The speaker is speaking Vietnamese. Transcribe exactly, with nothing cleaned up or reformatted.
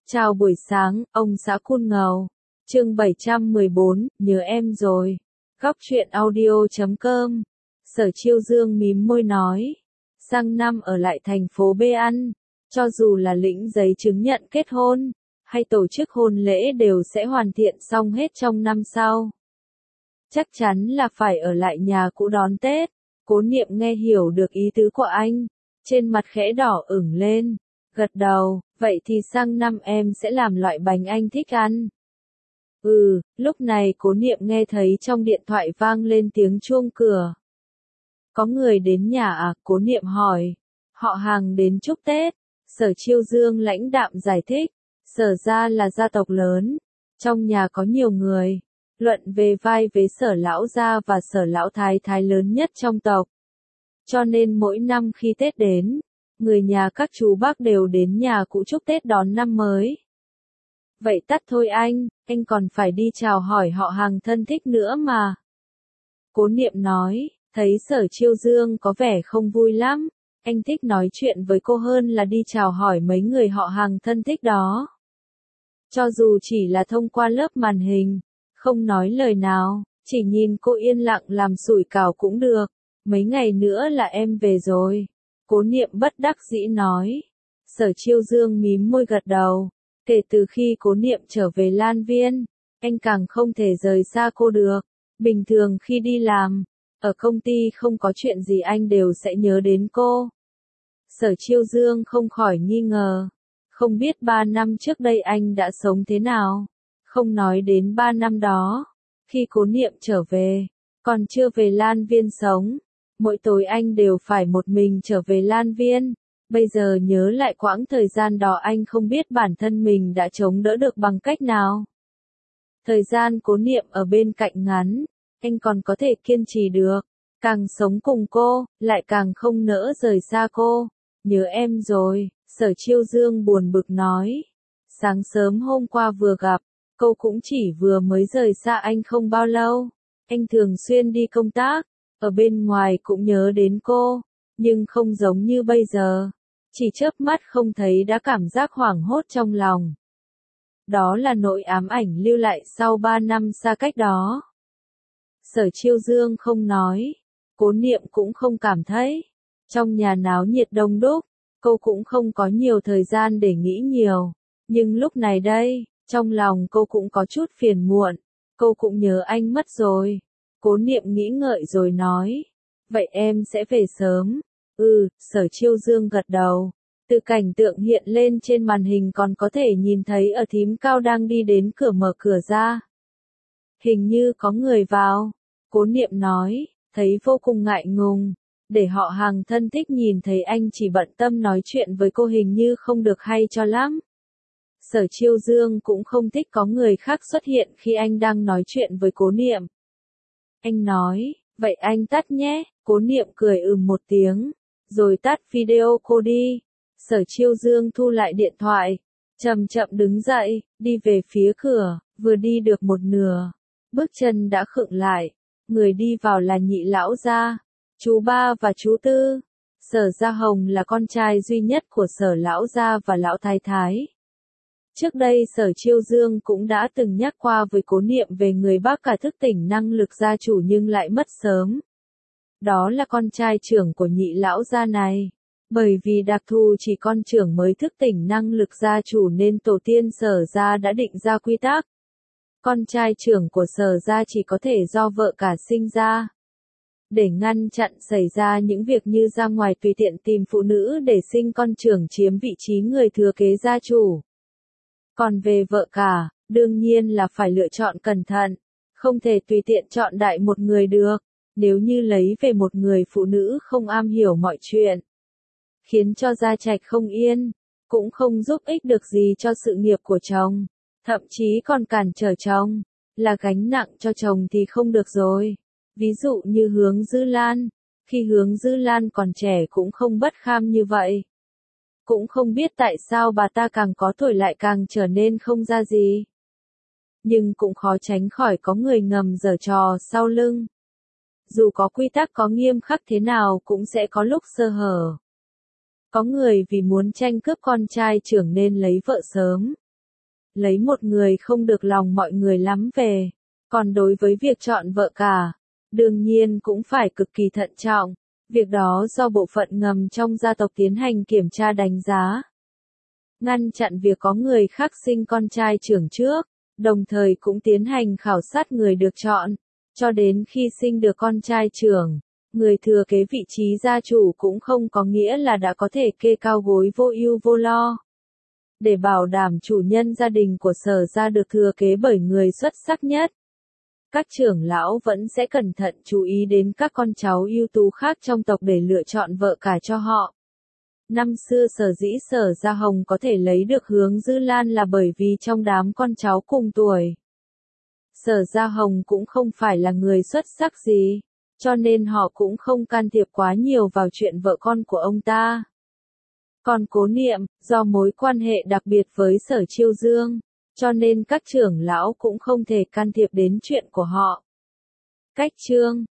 Chào buổi sáng, ông xã Cun Ngầu. Chương bảy trăm mười bốn, nhớ em rồi. Góc truyện audio chấm com. Sở Chiêu Dương mím môi nói. Sang năm ở lại thành phố B ăn, cho dù là lĩnh giấy chứng nhận kết hôn, hay tổ chức hôn lễ đều sẽ hoàn thiện xong hết trong năm sau. Chắc chắn là phải ở lại nhà cũ đón Tết. Cố Niệm nghe hiểu được ý tứ của anh, trên mặt khẽ đỏ ửng lên, gật đầu, vậy thì sang năm em sẽ làm loại bánh anh thích ăn. Ừ, lúc này Cố Niệm nghe thấy trong điện thoại vang lên tiếng chuông cửa. Có người đến nhà à? Cố Niệm hỏi. Họ hàng đến chúc Tết. Sở Chiêu Dương lãnh đạm giải thích. Sở gia là gia tộc lớn, trong nhà có nhiều người, luận về vai vế Sở lão gia và Sở lão thái thái lớn nhất trong tộc. Cho nên mỗi năm khi Tết đến, người nhà các chú bác đều đến nhà cũ chúc Tết đón năm mới. Vậy tắt thôi anh, anh còn phải đi chào hỏi họ hàng thân thích nữa mà. Cố Niệm nói, thấy Sở Chiêu Dương có vẻ không vui lắm, anh thích nói chuyện với cô hơn là đi chào hỏi mấy người họ hàng thân thích đó. Cho dù chỉ là thông qua lớp màn hình, không nói lời nào, chỉ nhìn cô yên lặng làm sủi cảo cũng được. Mấy ngày nữa là em về rồi. Cố Niệm bất đắc dĩ nói. Sở Chiêu Dương mím môi gật đầu. Kể từ khi Cố Niệm trở về Lan Viên, anh càng không thể rời xa cô được. Bình thường khi đi làm, ở công ty không có chuyện gì anh đều sẽ nhớ đến cô. Sở Chiêu Dương không khỏi nghi ngờ. Không biết ba năm trước đây anh đã sống thế nào. Không nói đến ba năm đó, khi Cố Niệm trở về, còn chưa về Lan Viên sống. Mỗi tối anh đều phải một mình trở về Lan Viên. Bây giờ nhớ lại quãng thời gian đó anh không biết bản thân mình đã chống đỡ được bằng cách nào. Thời gian Cố Niệm ở bên cạnh ngắn, anh còn có thể kiên trì được. Càng sống cùng cô, lại càng không nỡ rời xa cô. Nhớ em rồi, Sở Chiêu Dương buồn bực nói. Sáng sớm hôm qua vừa gặp, cô cũng chỉ vừa mới rời xa anh không bao lâu. Anh thường xuyên đi công tác, ở bên ngoài cũng nhớ đến cô, nhưng không giống như bây giờ. Chỉ chớp mắt không thấy đã cảm giác hoảng hốt trong lòng. Đó là nỗi ám ảnh lưu lại sau ba năm xa cách đó. Sở Chiêu Dương không nói, Cố Niệm cũng không cảm thấy. Trong nhà náo nhiệt đông đúc, cô cũng không có nhiều thời gian để nghĩ nhiều. Nhưng lúc này đây, trong lòng cô cũng có chút phiền muộn. Cô cũng nhớ anh mất rồi. Cố Niệm nghĩ ngợi rồi nói. Vậy em sẽ về sớm. Ừ, Sở Chiêu Dương gật đầu. Từ cảnh tượng hiện lên trên màn hình còn có thể nhìn thấy ở thím Cao đang đi đến cửa mở cửa ra. Hình như có người vào. Cố Niệm nói, thấy vô cùng ngại ngùng. Để họ hàng thân thích nhìn thấy anh chỉ bận tâm nói chuyện với cô hình như không được hay cho lắm. Sở Chiêu Dương cũng không thích có người khác xuất hiện khi anh đang nói chuyện với Cố Niệm. Anh nói, vậy anh tắt nhé. Cố Niệm cười ừm một tiếng, rồi tắt video cô đi. Sở Chiêu Dương thu lại điện thoại, chậm chậm đứng dậy, đi về phía cửa, vừa đi được một nửa, bước chân đã khựng lại. Người đi vào là Nhị lão gia, chú ba và chú tư. Sở Gia Hồng là con trai duy nhất của Sở lão gia và lão thái thái. Trước đây Sở Chiêu Dương cũng đã từng nhắc qua với Cố Niệm về người bác cả thức tỉnh năng lực gia chủ nhưng lại mất sớm. Đó là con trai trưởng của Nhị lão gia này. Bởi vì đặc thù chỉ con trưởng mới thức tỉnh năng lực gia chủ nên tổ tiên Sở gia đã định ra quy tắc. Con trai trưởng của Sở gia chỉ có thể do vợ cả sinh ra. Để ngăn chặn xảy ra những việc như ra ngoài tùy tiện tìm phụ nữ để sinh con trưởng chiếm vị trí người thừa kế gia chủ. Còn về vợ cả, đương nhiên là phải lựa chọn cẩn thận, không thể tùy tiện chọn đại một người được, nếu như lấy về một người phụ nữ không am hiểu mọi chuyện, khiến cho gia trạch không yên, cũng không giúp ích được gì cho sự nghiệp của chồng, thậm chí còn cản trở chồng, là gánh nặng cho chồng thì không được rồi. Ví dụ như Hướng Dư Lan, khi Hướng Dư Lan còn trẻ cũng không bất kham như vậy. Cũng không biết tại sao bà ta càng có tuổi lại càng trở nên không ra gì. Nhưng cũng khó tránh khỏi có người ngầm giở trò sau lưng. Dù có quy tắc có nghiêm khắc thế nào cũng sẽ có lúc sơ hở. Có người vì muốn tranh cướp con trai trưởng nên lấy vợ sớm. lấy một người không được lòng mọi người lắm về. Còn đối với việc chọn vợ cả, đương nhiên cũng phải cực kỳ thận trọng. Việc đó do bộ phận ngầm trong gia tộc tiến hành kiểm tra đánh giá, ngăn chặn việc có người khác sinh con trai trưởng trước, đồng thời cũng tiến hành khảo sát người được chọn, cho đến khi sinh được con trai trưởng. Người thừa kế vị trí gia chủ cũng không có nghĩa là đã có thể kê cao gối vô ưu vô lo. Để bảo đảm chủ nhân gia đình của Sở gia được thừa kế bởi người xuất sắc nhất, các trưởng lão vẫn sẽ cẩn thận chú ý đến các con cháu ưu tú khác trong tộc để lựa chọn vợ cả cho họ. Năm xưa sở dĩ Sở Gia Hồng có thể lấy được Hướng Dư Lan là bởi vì trong đám con cháu cùng tuổi, Sở Gia Hồng cũng không phải là người xuất sắc gì, cho nên họ cũng không can thiệp quá nhiều vào chuyện vợ con của ông ta. Còn Cố Niệm, do mối quan hệ đặc biệt với Sở Chiêu Dương, cho nên các trưởng lão cũng không thể can thiệp đến chuyện của họ. Cách chương